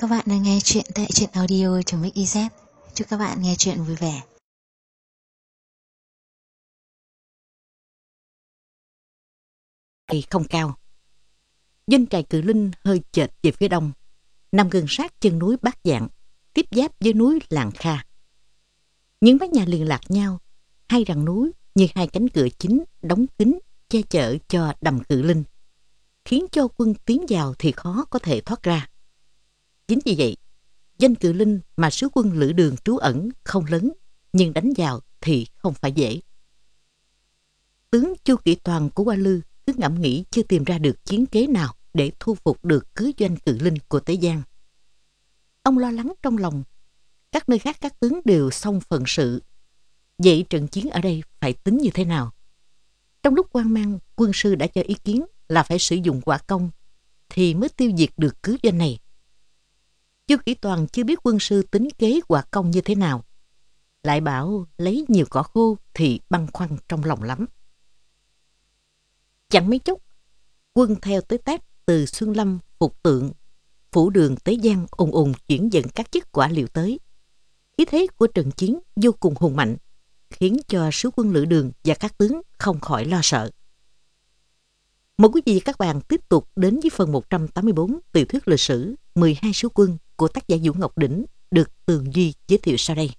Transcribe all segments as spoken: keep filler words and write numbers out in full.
Các bạn đang nghe chuyện tại truyện audio.mix.iz. Chúc các bạn nghe chuyện vui vẻ. Thì không cao. Doanh trại Cự Linh hơi chệch về phía đông, nằm gần sát chân núi Bát Dạng, tiếp giáp với núi Làng Kha. Những mái nhà liền lạc nhau, hai rặng núi như hai cánh cửa chính đóng kín che chở cho đầm Cự Linh, khiến cho quân tiến vào thì khó có thể thoát ra. Chính vì vậy, danh Cự Linh mà sứ quân Lữ Đường trú ẩn không lớn, nhưng đánh vào thì không phải dễ. Tướng Chu Kỵ Toàn của Hoa Lư cứ ngẫm nghĩ chưa tìm ra được chiến kế nào để thu phục được cứ doanh Cự Linh của Tế Giang. Ông lo lắng trong lòng, các nơi khác các tướng đều xong phận sự. Vậy trận chiến ở đây phải tính như thế nào? Trong lúc hoang mang, quân sư đã cho ý kiến là phải sử dụng hỏa công thì mới tiêu diệt được cứ doanh này. Chu Kỵ Toàn chưa biết quân sư tính kế hỏa công như thế nào, lại bảo lấy nhiều cỏ khô thì băn khoăn trong lòng lắm. Chẳng mấy chốc, quân theo tới tác từ Xuân Lâm, Phục Tượng, Phủ Đường, Tế Giang ùng ùng chuyển dẫn các chức quả liệu tới. Khí thế của trận chiến vô cùng hùng mạnh, khiến cho sứ quân Lữ Đường và các tướng không khỏi lo sợ. Mời quý vị và các bạn tiếp tục đến với phần một trăm tám mươi bốn tiểu thuyết lịch sử mười hai sứ quân của tác giả Vũ Ngọc Đỉnh được Tường Duy giới thiệu sau đây.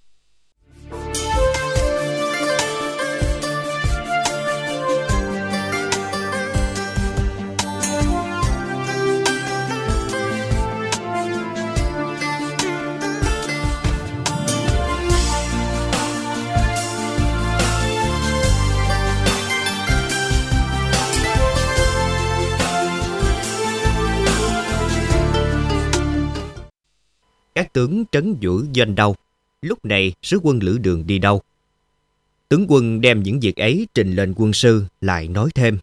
Các tướng trấn giữ doanh đâu? Lúc này sứ quân Lữ Đường đi đâu? Tướng quân đem những việc ấy trình lên quân sư, lại nói thêm.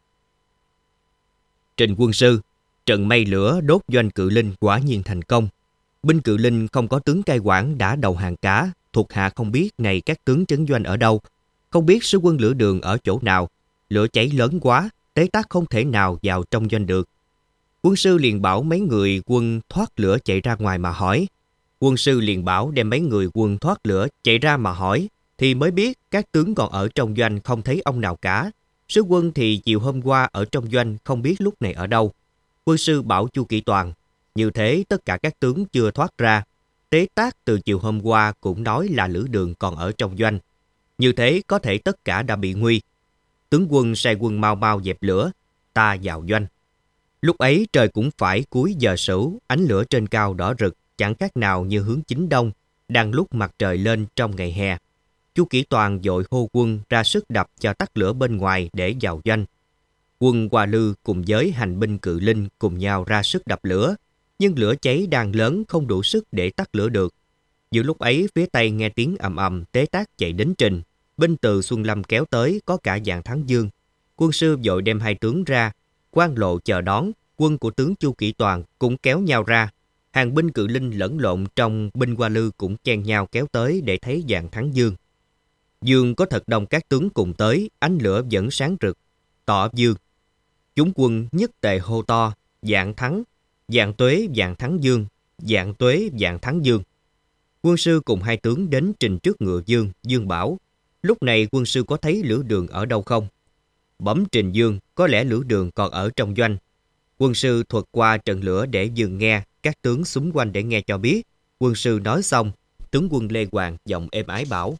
Trình quân sư, trận mây lửa đốt doanh Cự Linh quả nhiên thành công. Binh Cự Linh không có tướng cai quản đã đầu hàng cả, thuộc hạ không biết này các tướng trấn doanh ở đâu, không biết sứ quân Lữ Đường ở chỗ nào. Lửa cháy lớn quá, tế tác không thể nào vào trong doanh được. Quân sư liền bảo mấy người quân thoát lửa chạy ra ngoài mà hỏi. Quân sư liền bảo đem mấy người quân thoát lửa chạy ra mà hỏi, thì mới biết các tướng còn ở trong doanh không thấy ông nào cả. Sứ quân thì chiều hôm qua ở trong doanh không biết lúc này ở đâu. Quân sư bảo Chu Kỵ Toàn, như thế tất cả các tướng chưa thoát ra. Tế tác từ chiều hôm qua cũng nói là Lữ Đường còn ở trong doanh. Như thế có thể tất cả đã bị nguy. Tướng quân sai quân mau mau dẹp lửa, ta vào doanh. Lúc ấy trời cũng phải cuối giờ sửu, ánh lửa trên cao đỏ rực, chẳng khác nào như hướng chính đông, đang lúc mặt trời lên trong ngày hè. Chu Kỵ Toàn vội hô quân ra sức đập cho tắt lửa bên ngoài để vào doanh. Quân Hoa Lư cùng với hành binh Cự Linh cùng nhau ra sức đập lửa, nhưng lửa cháy đang lớn không đủ sức để tắt lửa được. Giữa lúc ấy phía tây nghe tiếng ầm ầm, tế tác chạy đến trình. Binh từ Xuân Lâm kéo tới có cả Vạn Thắng Dương. Quân sư vội đem hai tướng ra, quan lộ chờ đón. Quân của tướng Chu Kỵ Toàn cũng kéo nhau ra. Hàng binh Cự Linh lẫn lộn trong binh Hoa Lư cũng chen nhau kéo tới để thấy Vạn Thắng Dương. Dương có thật đông các tướng cùng tới, ánh lửa vẫn sáng rực. Tỏ Dương. Chúng quân nhất tề hô to, Vạn Thắng, Vạn Tuế, Vạn Thắng Dương, Vạn Tuế, Vạn Thắng Dương. Quân sư cùng hai tướng đến trình trước ngựa Dương. Dương bảo, lúc này quân sư có thấy Lữ Đường ở đâu không? Bẩm trình Dương, có lẽ Lữ Đường còn ở trong doanh. Quân sư thuật qua trận lửa để Dương nghe, các tướng xung quanh để nghe cho biết. Quân sư nói xong, tướng quân Lê Hoàng giọng êm ái bảo.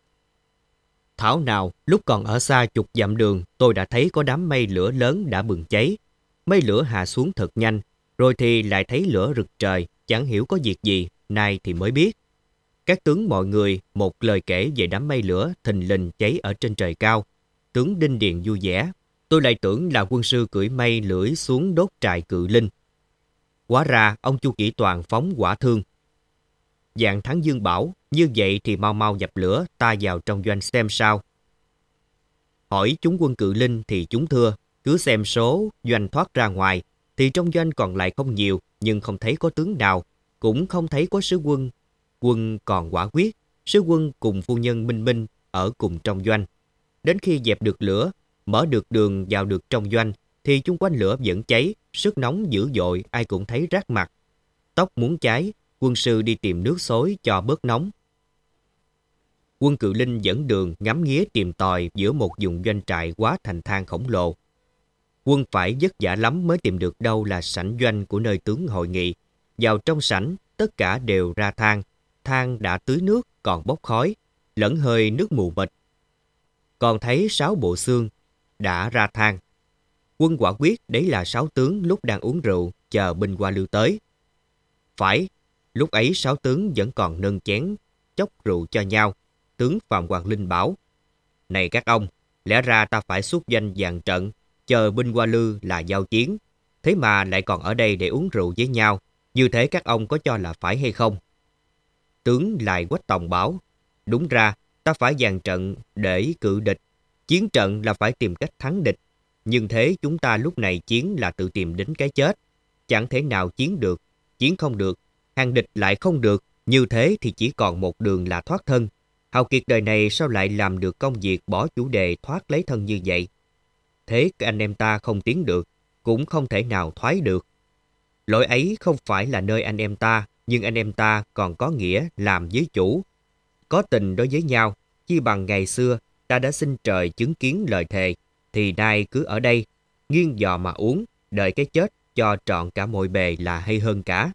Thảo nào, lúc còn ở xa chục dặm đường, tôi đã thấy có đám mây lửa lớn đã bừng cháy. Mây lửa hạ xuống thật nhanh, rồi thì lại thấy lửa rực trời, chẳng hiểu có việc gì, nay thì mới biết. Các tướng mọi người một lời kể về đám mây lửa thình lình cháy ở trên trời cao. Tướng Đinh Điền vui vẻ. Tôi lại tưởng là quân sư cưỡi mây lưỡi xuống đốt trại Cự Linh. Hóa ra ông Chu Kỵ Toàn phóng hỏa thương. Vạn Thắng Dương bảo, như vậy thì mau mau dập lửa, ta vào trong doanh xem sao. Hỏi chúng quân Cự Linh thì chúng thưa, cứ xem số doanh thoát ra ngoài, thì trong doanh còn lại không nhiều, nhưng không thấy có tướng nào, cũng không thấy có sứ quân. Quân còn quả quyết, sứ quân cùng phu nhân Minh Minh ở cùng trong doanh. Đến khi dẹp được lửa, mở được đường vào được trong doanh, thì chung quanh lửa vẫn cháy, sức nóng dữ dội, ai cũng thấy rát mặt. tóc muốn cháy, quân sư đi tìm nước xối cho bớt nóng. Quân Cự Linh dẫn đường ngắm nghía tìm tòi giữa một vùng doanh trại quá thành thang khổng lồ. Quân phải vất vả lắm mới tìm được đâu là sảnh doanh của nơi tướng hội nghị. Vào trong sảnh, tất cả đều ra than. Than đã tưới nước còn bốc khói, lẫn hơi nước mù mịt. Còn thấy sáu bộ xương đã ra than. Quân quả quyết đấy là sáu tướng lúc đang uống rượu chờ binh Hoa Lư tới. Phải, lúc ấy sáu tướng vẫn còn nâng chén chốc rượu cho nhau. Tướng Phạm Hoàng Linh bảo: "Này các ông, lẽ ra ta phải xuất doanh dàn trận, chờ binh Hoa Lư là giao chiến. Thế mà lại còn ở đây để uống rượu với nhau. Như thế các ông có cho là phải hay không?" Tướng Lại Quách Tòng bảo: "Đúng ra, ta phải dàn trận để cự địch. Chiến trận là phải tìm cách thắng địch. Nhưng thế chúng ta lúc này chiến là tự tìm đến cái chết. Chẳng thể nào chiến được, chiến không được, hàng địch lại không được. Như thế thì chỉ còn một đường là thoát thân. Hào kiệt đời này sao lại làm được công việc bỏ chủ đề thoát lấy thân như vậy? Thế anh em ta không tiến được, cũng không thể nào thoái được. Lỗi ấy không phải là nơi anh em ta, nhưng anh em ta còn có nghĩa làm với chủ. Có tình đối với nhau, chi bằng ngày xưa ta đã xin trời chứng kiến lời thề, thì nay cứ ở đây, nghiêng giò mà uống, đợi cái chết cho trọn cả mọi bề là hay hơn cả."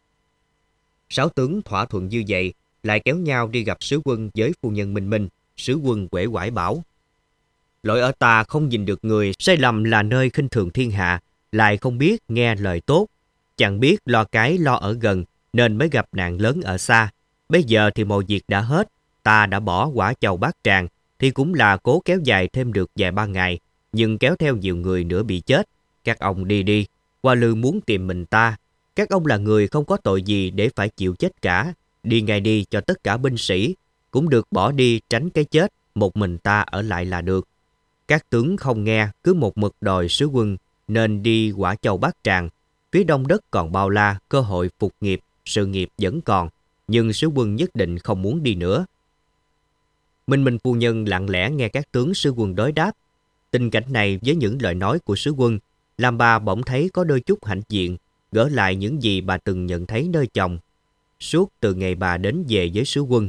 Sáu tướng thỏa thuận như vậy, lại kéo nhau đi gặp sứ quân với phu nhân Minh Minh. Sứ quân uể oải bảo: "Lỗi ở ta không nhìn được người, sai lầm là nơi khinh thường thiên hạ, lại không biết nghe lời tốt, chẳng biết lo cái lo ở gần, nên mới gặp nạn lớn ở xa. Bây giờ thì mọi việc đã hết, ta đã bỏ quả chầu bát tràng, thì cũng là cố kéo dài thêm được vài ba ngày, nhưng kéo theo nhiều người nữa bị chết. Các ông đi đi, Hoa Lư muốn tìm mình ta. Các ông là người không có tội gì để phải chịu chết cả. Đi ngay đi cho tất cả binh sĩ, cũng được bỏ đi tránh cái chết, một mình ta ở lại là được." Các tướng không nghe, cứ một mực đòi sứ quân nên đi Quả Châu Bát Tràng. Phía đông đất còn bao la, cơ hội phục nghiệp, sự nghiệp vẫn còn, nhưng sứ quân nhất định không muốn đi nữa. Minh Minh phu nhân lặng lẽ nghe các tướng sứ quân đối đáp. Tình cảnh này với những lời nói của sứ quân làm bà bỗng thấy có đôi chút hãnh diện, gỡ lại những gì bà từng nhận thấy nơi chồng suốt từ ngày bà đến về với sứ quân.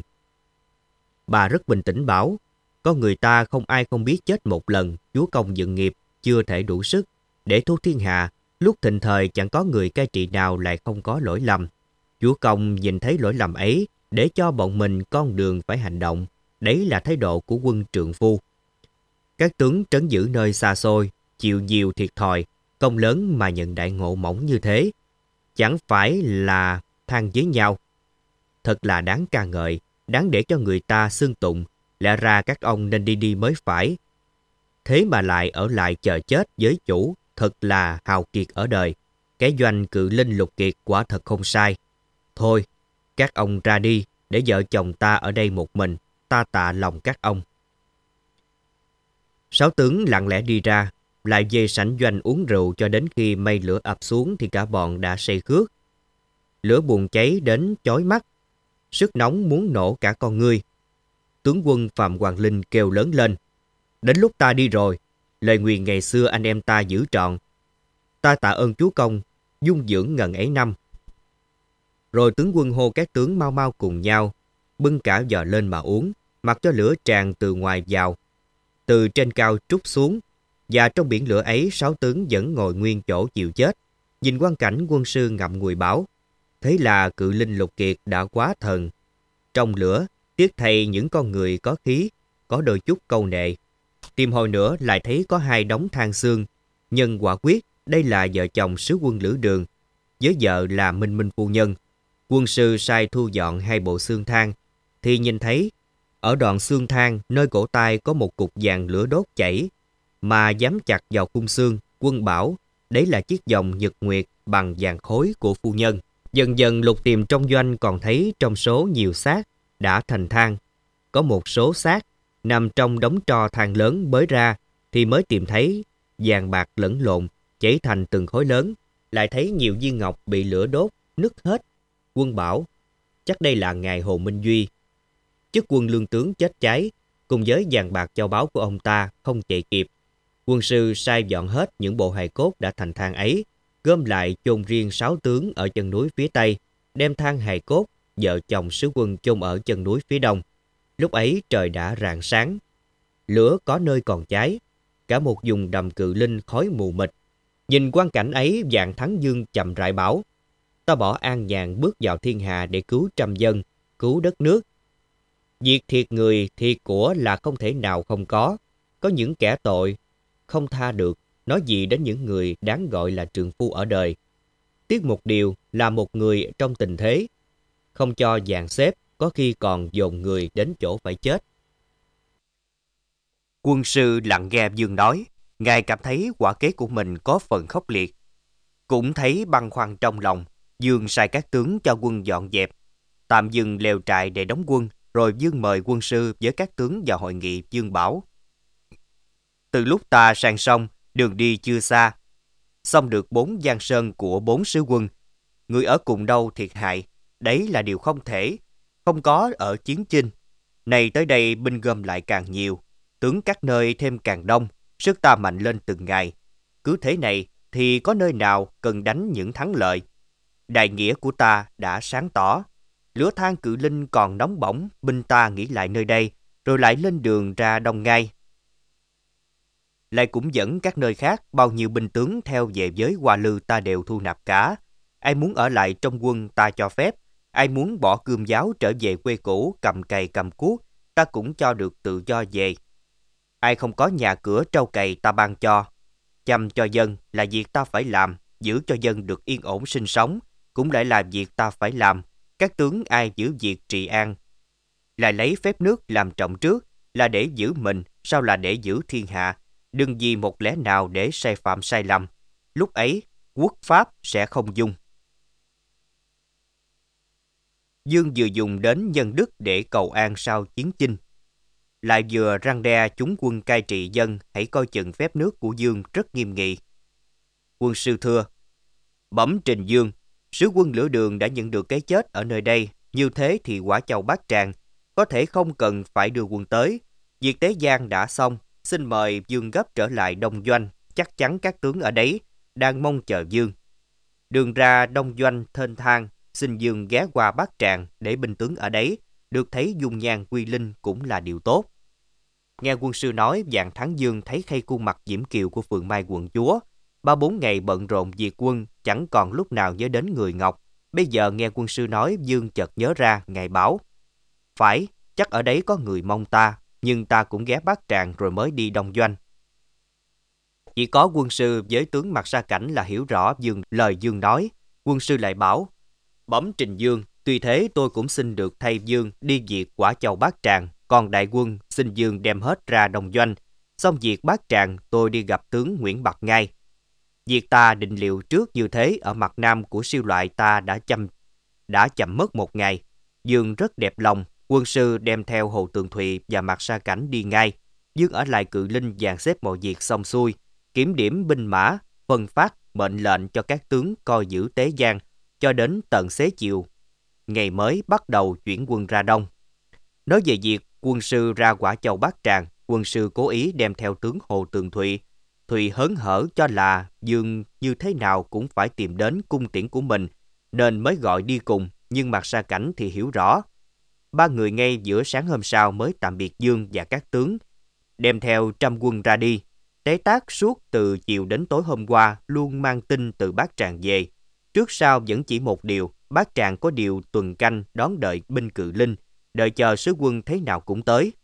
Bà rất bình tĩnh bảo: "Có người ta không ai không biết chết một lần, chúa công dựng nghiệp chưa thể đủ sức để thu thiên hạ, lúc thịnh thời chẳng có người cai trị nào lại không có lỗi lầm. Chúa công nhìn thấy lỗi lầm ấy để cho bọn mình con đường phải hành động, đấy là thái độ của quân trượng phu." Các tướng trấn giữ nơi xa xôi, chịu nhiều thiệt thòi, công lớn mà nhận đại ngộ mỏng như thế, chẳng phải là than với nhau. Thật là đáng ca ngợi, đáng để cho người ta xưng tụng. Lẽ ra các ông nên đi đi mới phải. Thế mà lại ở lại chờ chết với chủ, thật là hào kiệt ở đời. Cái doanh Cự Linh Lục Kiệt quả thật không sai. Thôi, các ông ra đi, để vợ chồng ta ở đây một mình, ta tạ lòng các ông. Sáu tướng lặng lẽ đi ra, lại về sảnh doanh uống rượu cho đến khi mây lửa ập xuống thì cả bọn đã say khước. Lửa buồn cháy đến chói mắt, sức nóng muốn nổ cả con ngươi. Tướng quân Phạm Hoàng Linh kêu lớn lên: "Đến lúc ta đi rồi, lời nguyền ngày xưa anh em ta giữ trọn. Ta tạ ơn chúa công, dung dưỡng ngần ấy năm." Rồi tướng quân hô các tướng mau mau cùng nhau, bưng cả giò lên mà uống, mặc cho lửa tràn từ ngoài vào, từ trên cao trút xuống. Và trong biển lửa ấy, sáu tướng vẫn ngồi nguyên chỗ chịu chết. Nhìn quang cảnh, quân sư ngậm ngùi bảo: "Thế là Cự Linh Lục Kiệt đã quá thần." Trong lửa, tiếc thay những con người có khí, có đôi chút câu nệ. Tìm hồi nữa lại thấy có hai đống than xương. Nhân quả quyết đây là vợ chồng sứ quân Lữ Đường, với vợ là Minh Minh phu nhân. Quân sư sai thu dọn hai bộ xương than, thì nhìn thấy ở đoạn xương than nơi cổ tay có một cục vàng lửa đốt chảy, mà dám chặt vào khung xương. Quân bảo đấy là chiếc vòng nhật nguyệt bằng vàng khối của phu nhân. Dần dần lục tìm trong doanh, còn thấy trong số nhiều xác đã thành than, có một số xác nằm trong đống tro than lớn bới ra, thì mới tìm thấy vàng bạc lẫn lộn chảy thành từng khối lớn. Lại thấy nhiều viên ngọc bị lửa đốt nứt hết. Quân bảo chắc đây là ngài Hồ Minh Duy, chức quân lương tướng chết cháy, cùng với vàng bạc châu báu của ông ta không chạy kịp. Quân sư sai dọn hết những bộ hài cốt đã thành than ấy, gom lại chôn riêng sáu tướng ở chân núi phía Tây, đem than hài cốt vợ chồng sứ quân chôn ở chân núi phía Đông. Lúc ấy trời đã rạng sáng, lửa có nơi còn cháy, cả một vùng đầm Cự Linh khói mù mịt. Nhìn quang cảnh ấy, Vạn Thắng Dương chậm rãi bảo: ta bỏ an nhàn bước vào thiên hà để cứu trăm dân, cứu đất nước. Việc thiệt người thiệt của là không thể nào không có. Có những kẻ tội không tha được, nói gì đến những người đáng gọi là trượng phu ở đời. Tiếc một điều là một người trong tình thế, không cho dàn xếp, có khi còn dồn người đến chỗ phải chết. Quân sư lặng nghe Dương nói, ngài cảm thấy quả kế của mình có phần khốc liệt. Cũng thấy băn khoăn trong lòng, Dương sai các tướng cho quân dọn dẹp, tạm dừng lều trại để đóng quân, rồi Dương mời quân sư với các tướng vào hội nghị. Dương bảo: từ lúc ta sang sông, đường đi chưa xa, xong được bốn giang sơn của bốn sứ quân. Người ở cùng đâu thiệt hại, đấy là điều không thể, không có ở chiến chinh. Này tới đây binh gom lại càng nhiều, tướng các nơi thêm càng đông, sức ta mạnh lên từng ngày. Cứ thế này thì có nơi nào cần đánh những thắng lợi. Đại nghĩa của ta đã sáng tỏ, lửa than Cự Linh còn nóng bỏng, binh ta nghỉ lại nơi đây, rồi lại lên đường ra đông ngay. Lại cũng dẫn các nơi khác, bao nhiêu binh tướng theo về với Hoa Lư ta đều thu nạp cả. Ai muốn ở lại trong quân ta cho phép, ai muốn bỏ cương giáo trở về quê cũ cầm cày cầm cuốc, ta cũng cho được tự do về. Ai không có nhà cửa trâu cày ta ban cho. Chăm cho dân là việc ta phải làm, giữ cho dân được yên ổn sinh sống cũng lại là việc ta phải làm. Các tướng ai giữ việc trị an, lại lấy phép nước làm trọng trước, là để giữ mình, sao là để giữ thiên hạ. Đừng vì một lẽ nào để sai phạm sai lầm, lúc ấy quốc pháp sẽ không dung. Dương vừa dùng đến nhân đức để cầu an sau chiến chinh, lại vừa răn đe chúng quân cai trị dân hãy coi chừng phép nước của Dương rất nghiêm nghị. Quân sư thưa: bẩm trình Dương, sứ quân Lửa Đường đã nhận được cái chết ở nơi đây, như thế thì Quả Châu Bát Tràng có thể không cần phải đưa quân tới. Việc tế giang đã xong, xin mời Dương gấp trở lại Đông Doanh, chắc chắn các tướng ở đấy đang mong chờ Dương. Đường ra Đông Doanh thênh thang, xin Dương ghé qua Bát Tràng để binh tướng ở đấy được thấy dung nhan quy linh cũng là điều tốt. Nghe quân sư nói, Vạn Thắng Dương thấy khay khuôn mặt diễm kiều của Phượng Mai quận chúa. Ba bốn ngày bận rộn việc quân, chẳng còn lúc nào nhớ đến người Ngọc. Bây giờ nghe quân sư nói, Dương chợt nhớ ra, ngài bảo: phải, chắc ở đấy có người mong ta, nhưng ta cũng ghé Bát Tràng rồi mới đi Đông Doanh. Chỉ có quân sư với tướng Mặt Sa Cảnh là hiểu rõ Dương lời Dương nói. Quân sư lại bảo: bẩm trình Dương, tuy thế tôi cũng xin được thay Dương đi việc Quả Châu Bát Tràng, còn đại quân xin Dương đem hết ra Đông Doanh. Xong việc Bát Tràng, tôi đi gặp tướng Nguyễn Bạc ngay. Việc ta định liệu trước như thế ở mặt nam của siêu loại ta đã chậm đã chậm mất một ngày. Dương rất đẹp lòng. Quân sư đem theo Hồ Tường Thụy và Mặt Sa Cảnh đi ngay. Dương ở lại Cự Linh dàn xếp mọi việc xong xuôi, kiểm điểm binh mã, phân phát mệnh lệnh cho các tướng coi giữ tế giang, cho đến tận xế chiều ngày mới bắt đầu chuyển quân ra đông. Nói về việc quân sư ra Quả Châu Bát Tràng, quân sư cố ý đem theo tướng Hồ Tường Thụy. Thụy hớn hở cho là Dương như thế nào cũng phải tìm đến cung tiễn của mình, nên mới gọi đi cùng, nhưng Mặt Sa Cảnh thì hiểu rõ. Ba người ngay giữa sáng hôm sau mới tạm biệt Dương và các tướng, đem theo trăm quân ra đi. Tế Tác suốt từ chiều đến tối hôm qua luôn mang tin từ Bát Tràng về. Trước sau vẫn chỉ một điều, Bát Tràng có điều tuần canh đón đợi binh Cự Linh, đợi chờ sứ quân thế nào cũng tới.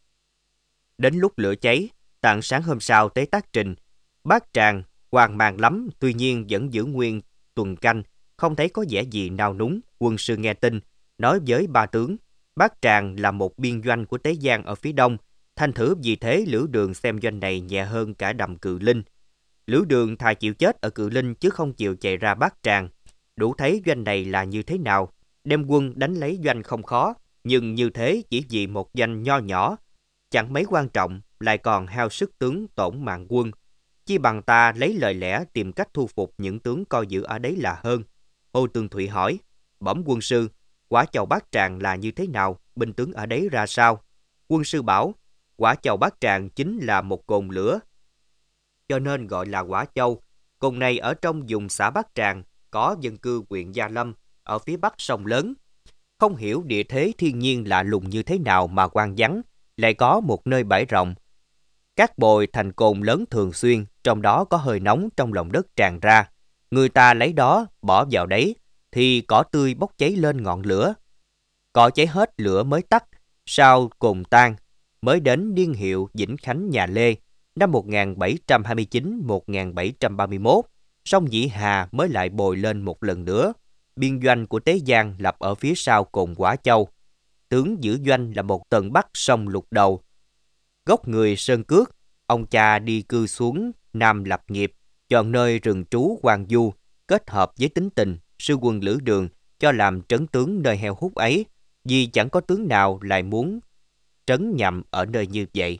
Đến lúc lửa cháy, tạng sáng hôm sau Tế Tác trình, Bát Tràng hoang mang lắm, tuy nhiên vẫn giữ nguyên tuần canh, không thấy có vẻ gì nao núng. Quân sư nghe tin, nói với ba tướng: Bát Tràng là một biên doanh của Tế Giang ở phía đông, thành thử vì thế Lửa Đường xem doanh này nhẹ hơn cả đầm Cự Linh. Lửa Đường thà chịu chết ở Cự Linh chứ không chịu chạy ra Bát Tràng. Đủ thấy doanh này là như thế nào. Đem quân đánh lấy doanh không khó, nhưng như thế chỉ vì một doanh nho nhỏ, chẳng mấy quan trọng, lại còn hao sức tướng tổn mạng quân. Chi bằng ta lấy lời lẽ tìm cách thu phục những tướng coi giữ ở đấy là hơn. Hồ Tường Thụy hỏi: bẩm quân sư, Quả Châu Bát Tràng là như thế nào, binh tướng ở đấy ra sao? Quân sư bảo: Quả Châu Bát Tràng chính là một cồn lửa, cho nên gọi là Quả Châu. Cùng này ở trong vùng xã Bát Tràng, có dân cư huyện Gia Lâm, ở phía bắc sông lớn. Không hiểu địa thế thiên nhiên lạ lùng như thế nào mà hoang vắng, lại có một nơi bãi rộng. Các bồi thành cồn lớn thường xuyên, trong đó có hơi nóng trong lòng đất tràn ra. Người ta lấy đó, bỏ vào đấy, thì cỏ tươi bốc cháy lên ngọn lửa. Cỏ cháy hết lửa mới tắt, sau cồn tan, mới đến niên hiệu Vĩnh Khánh nhà Lê, năm một nghìn bảy trăm hai mươi chín đến một nghìn bảy trăm ba mươi mốt, sông Vĩ Hà mới lại bồi lên một lần nữa. Biên doanh của Tế Giang lập ở phía sau cồn Quả Châu. Tướng giữ doanh là một tần bắc sông Lục Đầu. Gốc người Sơn Cước, ông cha đi cư xuống Nam lập nghiệp, chọn nơi rừng trú hoang du, kết hợp với tính tình, sư quân Lữ Đường cho làm trấn tướng nơi heo hút ấy, vì chẳng có tướng nào lại muốn trấn nhậm ở nơi như vậy.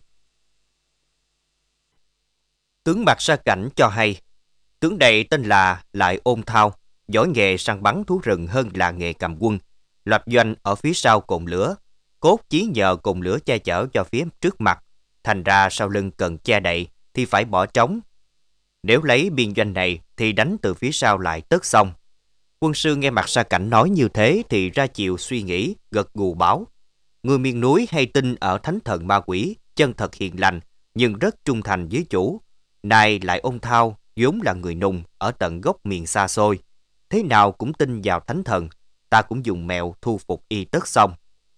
Tướng Mạc Sa Cảnh cho hay, tướng này tên là Lại Ôn Thao, giỏi nghề săn bắn thú rừng hơn là nghề cầm quân, lập doanh ở phía sau cồn lửa, cốt chí nhờ cồn lửa che chở cho phía trước mặt, thành ra sau lưng cần che đậy thì phải bỏ trống. Nếu lấy biên doanh này thì đánh từ phía sau lại tất xong. Quân sư nghe Mạc Sa Cảnh nói như thế thì ra chiều suy nghĩ, gật gù báo: người miền núi hay tin ở thánh thần ma quỷ, chân thật hiền lành, nhưng rất trung thành với chủ. Nay Lại Ôn Thao vốn là người nùng ở tận gốc miền xa xôi, thế nào cũng tin vào thánh thần, ta cũng dùng mẹo thu phục y tất xong.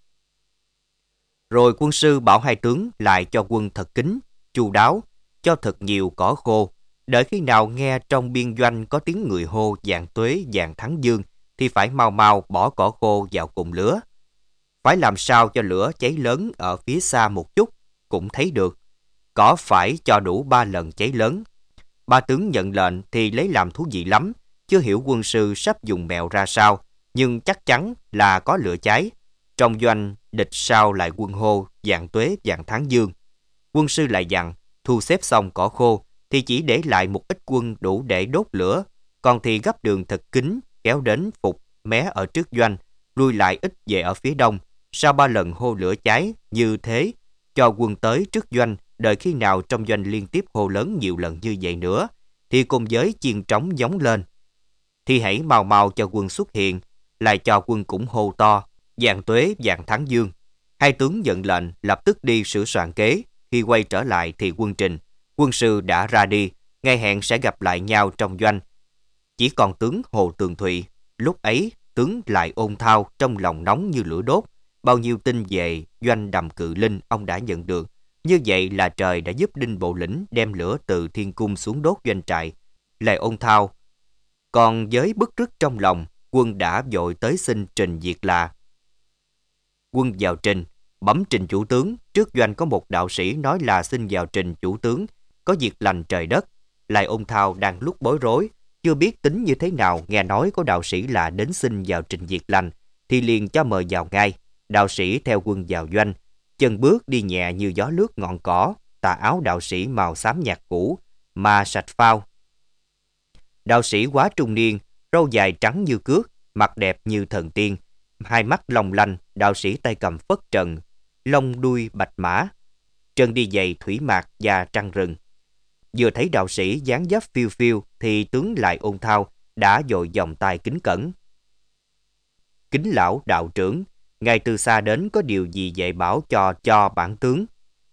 Rồi quân sư bảo hai tướng lại cho quân thật kín, chu đáo, cho thật nhiều cỏ khô, đợi khi nào nghe trong biên doanh có tiếng người hô vạn tuế vạn thắng dương thì phải mau mau bỏ cỏ khô vào cùng lửa. Phải làm sao cho lửa cháy lớn ở phía xa một chút cũng thấy được. Cỏ phải cho đủ ba lần cháy lớn. Ba tướng nhận lệnh thì lấy làm thú vị lắm, chưa hiểu quân sư sắp dùng mẹo ra sao, nhưng chắc chắn là có lửa cháy. Trong doanh địch sao lại quân hô vạn tuế vạn thắng dương. Quân sư lại dặn thu xếp xong cỏ khô thì chỉ để lại một ít quân đủ để đốt lửa, còn thì gấp đường thật kín kéo đến phục mé ở trước doanh, lui lại ít về ở phía đông. Sau ba lần hô lửa cháy như thế, cho quân tới trước doanh, đợi khi nào trong doanh liên tiếp hô lớn nhiều lần như vậy nữa thì cùng với chiên trống gióng lên, thì hãy mau mau cho quân xuất hiện, lại cho quân cũng hô to vạn tuế vạn thắng dương. Hai tướng nhận lệnh lập tức đi sửa soạn kế. Khi quay trở lại thì quân trình quân sư đã ra đi, ngày hẹn sẽ gặp lại nhau trong doanh. Chỉ còn tướng Hồ Tường Thụy. Lúc ấy tướng Lại Ôn Thao trong lòng nóng như lửa đốt. Bao nhiêu tin về doanh Đầm Cự Linh ông đã nhận được. Như vậy là trời đã giúp Đinh Bộ Lĩnh đem lửa từ thiên cung xuống đốt doanh trại. Lại Ôn Thao còn với bức rứt trong lòng, quân đã vội tới xin trình việc là. Quân vào trình, bẩm trình chủ tướng, trước doanh có một đạo sĩ nói là xin vào trình chủ tướng, có việc lành trời đất. Lại Ôn Thao đang lúc bối rối, chưa biết tính như thế nào, nghe nói có đạo sĩ là đến xin vào trình việc lành, thì liền cho mời vào ngay. Đạo sĩ theo quân vào doanh, chân bước đi nhẹ như gió lướt ngọn cỏ, tà áo đạo sĩ màu xám nhạt cũ, mà sạch phao. Đạo sĩ quá trung niên, râu dài trắng như cước, mặt đẹp như thần tiên, hai mắt long lanh. Đạo sĩ tay cầm phất trần, lông đuôi bạch mã, chân đi giày thủy mạc và trăng rừng. Vừa thấy đạo sĩ dáng dấp phiêu phiêu thì tướng Lại Ôn Thao đã vội vòng tay kính cẩn: kính lão đạo trưởng, ngài từ xa đến có điều gì dạy bảo cho cho bản tướng?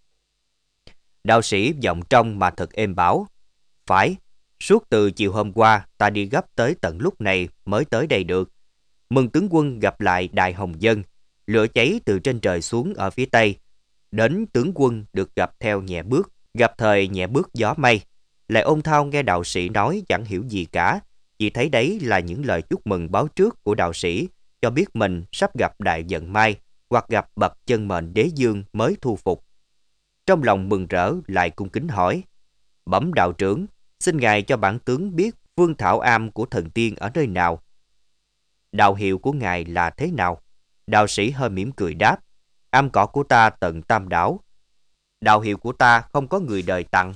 Đạo sĩ giọng trong mà thật êm bảo: phải, suốt từ chiều hôm qua ta đi gấp tới tận lúc này mới tới đây được. Mừng tướng quân gặp lại Đại Hồng Dân. Lửa cháy từ trên trời xuống ở phía tây, đến tướng quân được gặp theo nhẹ bước, gặp thời nhẹ bước gió mây. Lại Ôn Thao nghe đạo sĩ nói chẳng hiểu gì cả, chỉ thấy đấy là những lời chúc mừng báo trước của đạo sĩ, cho biết mình sắp gặp đại vận may, hoặc gặp bậc chân mệnh đế dương mới thu phục. Trong lòng mừng rỡ, lại cung kính hỏi: bẩm đạo trưởng, xin ngài cho bản tướng biết Vương Thảo Am của thần tiên ở nơi nào? Đạo hiệu của ngài là thế nào? Đạo sĩ hơi mỉm cười đáp: am cỏ của ta tận Tam Đảo. Đạo hiệu của ta không có người đời tặng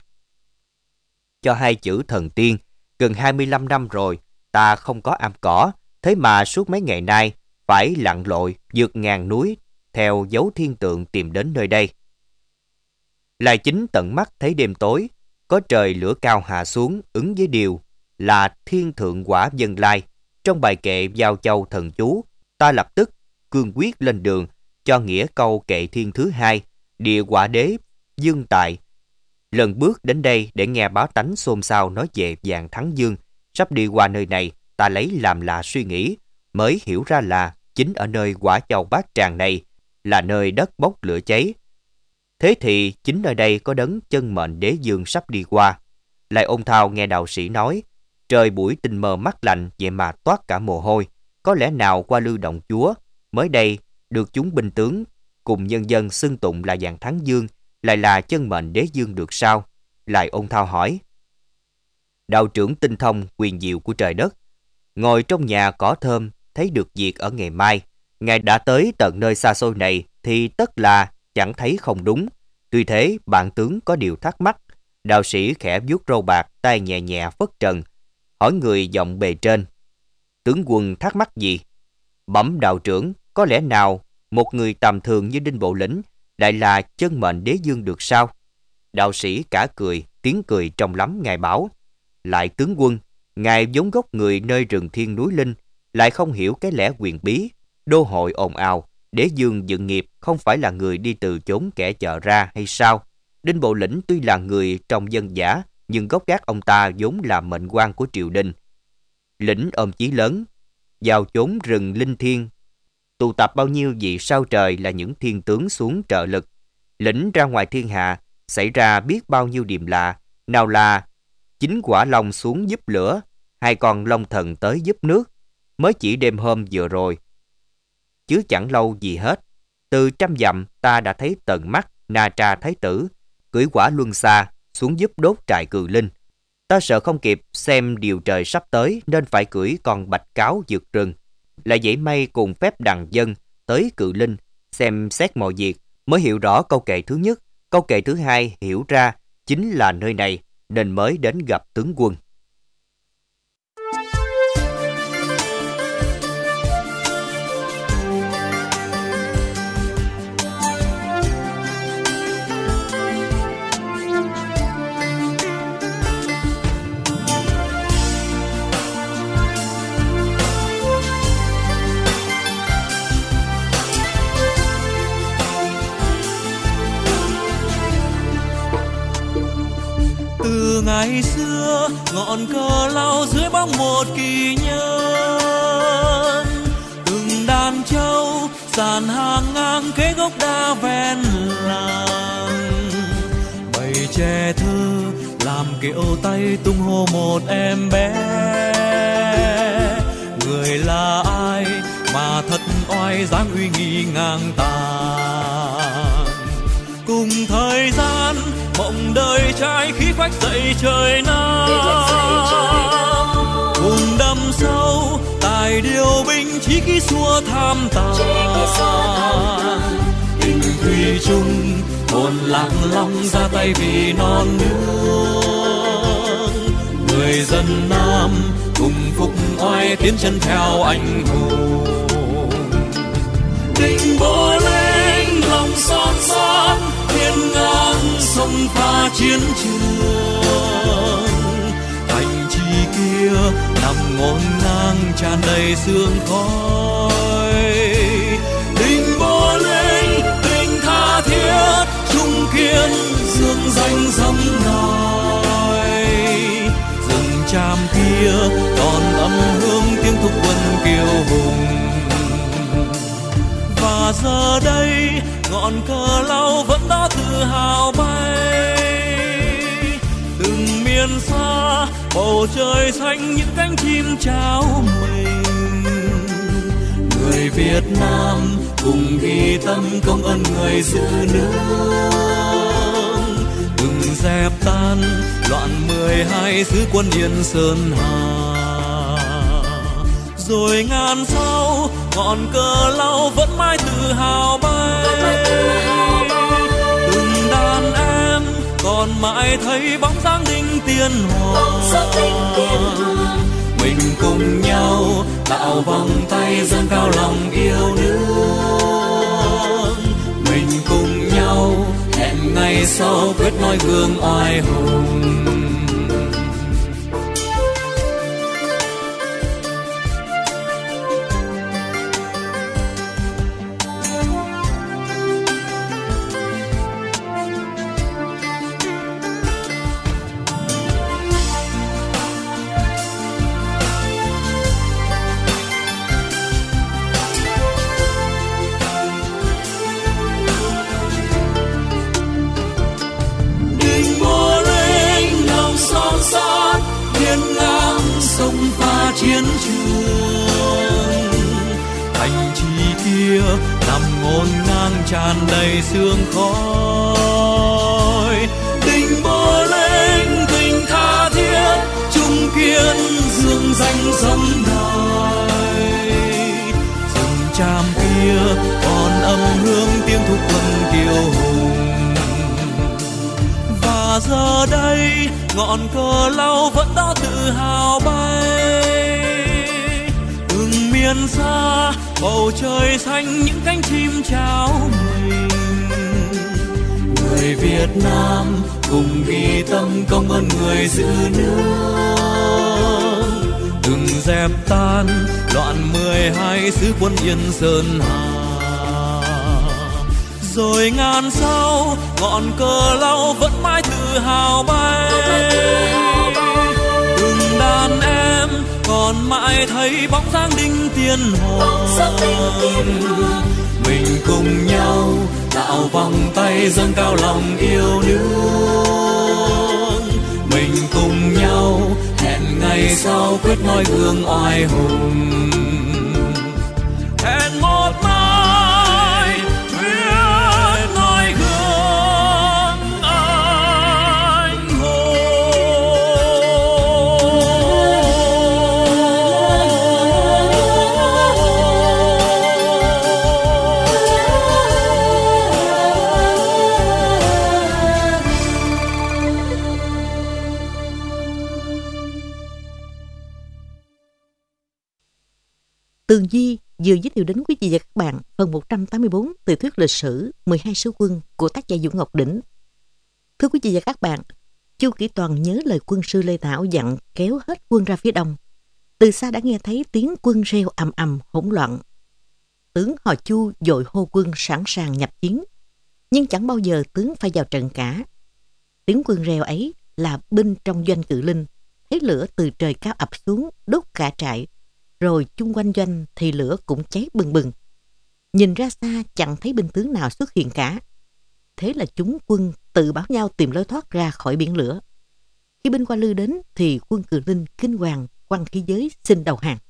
cho hai chữ thần tiên. Gần hai mươi lăm năm rồi ta không có am cỏ, thế mà suốt mấy ngày nay phải lặn lội vượt ngàn núi theo dấu thiên tượng tìm đến nơi đây. Lại chính tận mắt thấy đêm tối có trời lửa cao hạ xuống ứng với điều là thiên thượng quả vân lai. Trong bài kệ giao châu thần chú, ta lập tức cương quyết lên đường cho nghĩa câu kệ thiên thứ hai, địa quả đế dương tại. Lần bước đến đây để nghe báo tánh xôn xao nói về vạn thắng dương. Sắp đi qua nơi này, ta lấy làm lạ suy nghĩ, mới hiểu ra là chính ở nơi quả châu bát tràng này là nơi đất bốc lửa cháy. Thế thì chính nơi đây có đấng chân mệnh đế dương sắp đi qua. Lại ôn thao nghe đạo sĩ nói, trời buổi tinh mơ mát lạnh vậy mà toát cả mồ hôi. Có lẽ nào qua lưu động chúa, mới đây được chúng binh tướng cùng nhân dân xưng tụng là vạn thắng dương, lại là chân mệnh đế dương được sao? Lại ôn thao hỏi. Đạo trưởng tinh thông quyền diệu của trời đất, ngồi trong nhà cỏ thơm thấy được việc ở ngày mai. Ngài đã tới tận nơi xa xôi này thì tất là chẳng thấy không đúng. Tuy thế bạn tướng có điều thắc mắc. Đạo sĩ khẽ vuốt râu bạc, tay nhẹ nhẹ phất trần, hỏi người giọng bề trên. Tướng quân thắc mắc gì? Bẩm đạo trưởng, có lẽ nào một người tầm thường như Đinh Bộ Lĩnh lại là chân mệnh đế dương được sao? Đạo sĩ cả cười, tiếng cười trong lắm. Ngài bảo, lại tướng quân, ngài vốn gốc người nơi rừng thiên núi linh, lại không hiểu cái lẽ quyền bí. Đô hội ồn ào, đế dương dựng nghiệp không phải là người đi từ chốn kẻ chợ ra hay sao? Đinh Bộ Lĩnh tuy là người trong dân dã, nhưng gốc gác ông ta vốn là mệnh quan của triều đình. Lĩnh ôm chí lớn, vào chốn rừng linh thiên, tụ tập bao nhiêu vị sao trời là những thiên tướng xuống trợ lực. Lĩnh ra ngoài thiên hạ, xảy ra biết bao nhiêu điềm lạ, nào là chính quả long xuống giúp lửa, hai con long thần tới giúp nước, mới chỉ đêm hôm vừa rồi. Chứ chẳng lâu gì hết, từ trăm dặm ta đã thấy tận mắt Na Tra Thái tử cưỡi quả luân xa xuống giúp đốt trại Cừ Linh. Ta sợ không kịp xem điều trời sắp tới nên phải cưỡi con bạch cáo vượt rừng, lại dãy mây cùng phép đằng dân tới Cừ Linh xem xét mọi việc, mới hiểu rõ câu kệ thứ nhất. Câu kệ thứ hai hiểu ra chính là nơi này nên mới đến gặp tướng quân. Từ ngày xưa ngọn cờ lao dưới bóng một kỳ nhân, từng đàn trâu dàn hàng ngang kế gốc đa ven làng, bầy trẻ thơ làm kiệu tay tung hô một em bé. Người là ai mà thật oai dáng uy nghi ngang tàn, cùng thời gian mộng đời trai khí phách dậy trời nam, cùng đâm sâu tài điều binh chí khí xua tham tàn. Tình thủy chung hồn lạc long ra tay vì non nước, người dân Nam cùng phục oai tiến chân theo anh hùng. Định Bộ Lĩnh lòng son son hiên ngang sông pha chiến trường, thành trì kia nằm ngổn ngang tràn đầy sương khói. Định Bộ Lĩnh tình tha thiết trung kiên dương danh dẫm nòi, rừng tràm kia còn âm hương tiếng thúc quân kiêu hùng. Và giờ đây ngọn cờ lao vẫn đó tự hào bay, từng miền xa bầu trời xanh những cánh chim trao mình. Người Việt Nam cùng ghi tâm công ơn người giữ nước, từng dẹp tan loạn mười hai xứ quân Yên Sơn Hà. Rồi ngàn sau ngọn cờ lao vẫn mãi tự hào bay, từng đàn em còn mãi thấy bóng dáng Đinh Tiên Hoàng. Mình cùng nhau tạo vòng tay dâng cao lòng yêu nước, mình cùng nhau hẹn ngày sau quyết nói gương oai hùng. thành trì kia nằm ngổn ngang tràn đầy sương khói. Đình bơ lên tình tha thiết, trung kiên dương danh sông đài. Rừng tràm kia còn âm hương tiếng thục quân kiêu hùng. Và giờ đây ngọn cờ lau vẫn đó tự hào bay. Từng miền xa bầu trời xanh những cánh chim chào mình. Người Việt Nam cùng ghi tâm công ơn người giữ nước. Đừng dẹp tan loạn mười hai sứ quân Yên Sơn Hà. Rồi ngàn sau ngọn cờ lau vẫn mãi tự hào bay. Từng đàn em còn mãi thấy bóng dáng Đinh Tiên Hoàng. Mình cùng nhau tạo vòng tay dâng cao lòng yêu nước. Mình cùng nhau hẹn ngày sau quyết noi gương oai hùng. Hẹn một mai quyết noi gương anh hùng. Tường Di vừa giới thiệu đến quý vị và các bạn phần một trăm tám mươi tư tiểu thuyết lịch sử mười hai sứ quân của tác giả Vũ Ngọc Đỉnh. Thưa quý vị và các bạn, Chu Kỷ Toàn nhớ lời quân sư Lê Thảo dặn kéo hết quân ra phía đông. Từ xa đã nghe thấy tiếng quân reo ầm ầm hỗn loạn. Tướng họ Chu dội hô quân sẵn sàng nhập chiến, nhưng chẳng bao giờ tướng phải vào trận cả. Tiếng quân reo ấy là binh trong doanh Cự Linh thấy lửa từ trời cao ập xuống đốt cả trại. Rồi chung quanh doanh thì lửa cũng cháy bừng bừng. Nhìn ra xa chẳng thấy binh tướng nào xuất hiện cả. Thế là chúng quân tự bảo nhau tìm lối thoát ra khỏi biển lửa. Khi binh Hoa Lư đến thì quân Cự Linh kinh hoàng quăng khí giới xin đầu hàng.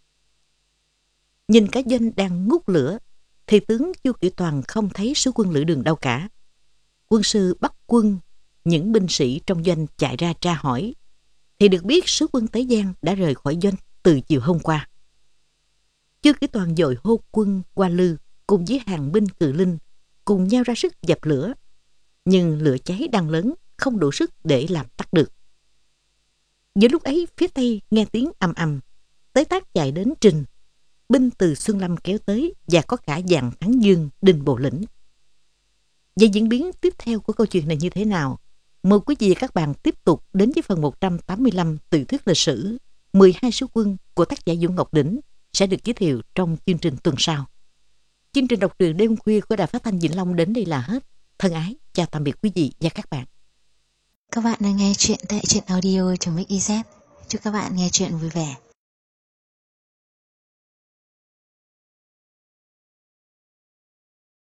Nhìn cả doanh đang ngút lửa thì tướng Chu Kỷ Toàn không thấy số quân Lữ Đường đâu cả. Quân sư bắt quân những binh sĩ trong doanh chạy ra tra hỏi thì được biết sứ quân Tế Giang đã rời khỏi doanh từ chiều hôm qua. Chu Kỷ Toàn dội hô quân Hoa Lư cùng với hàng binh Cự Linh cùng nhau ra sức dập lửa, nhưng lửa cháy đang lớn không đủ sức để làm tắt được. Giữa lúc ấy phía tây nghe tiếng ầm ầm, Tới Tác chạy đến trình, binh từ Xuân Lâm kéo tới và có cả Vàng Thắng Dương, Đinh Bộ Lĩnh. Về diễn biến tiếp theo của câu chuyện này như thế nào? Mời quý vị và các bạn tiếp tục đến với phần một trăm tám mươi lăm tiểu thuyết lịch sử mười hai sứ quân của tác giả Vũ Ngọc Đỉnh sẽ được giới thiệu trong chương trình tuần sau. Chương trình đọc truyện đêm khuya của Đài Phát thanh Vĩnh Long đến đây là hết. Thân ái, chào tạm biệt quý vị và các bạn. Các bạn đang nghe chuyện tại truyện audio chấm ích i zét. Chúc các bạn nghe chuyện vui vẻ.